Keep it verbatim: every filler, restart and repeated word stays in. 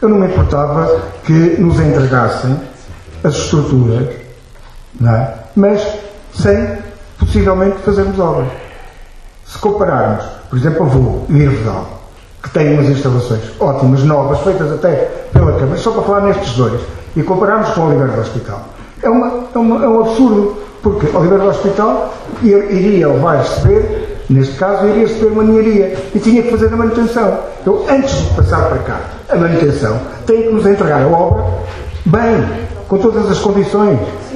Eu não me importava que nos entregassem as estruturas, não é? Mas sem possivelmente fazermos obras. Se compararmos, por exemplo, a Voo e a Irvedal, que têm umas instalações ótimas, novas, feitas até pela Câmara, só para falar nestes dois, e compararmos com o Oliveira do Hospital, é, uma, é, uma, é um absurdo, porque o Oliveira do Hospital iria ou vai receber, neste caso, iria receber uma ninharia e tinha que fazer a manutenção. Então, antes de passar para cá a manutenção, tem que nos entregar a obra bem, com todas as condições.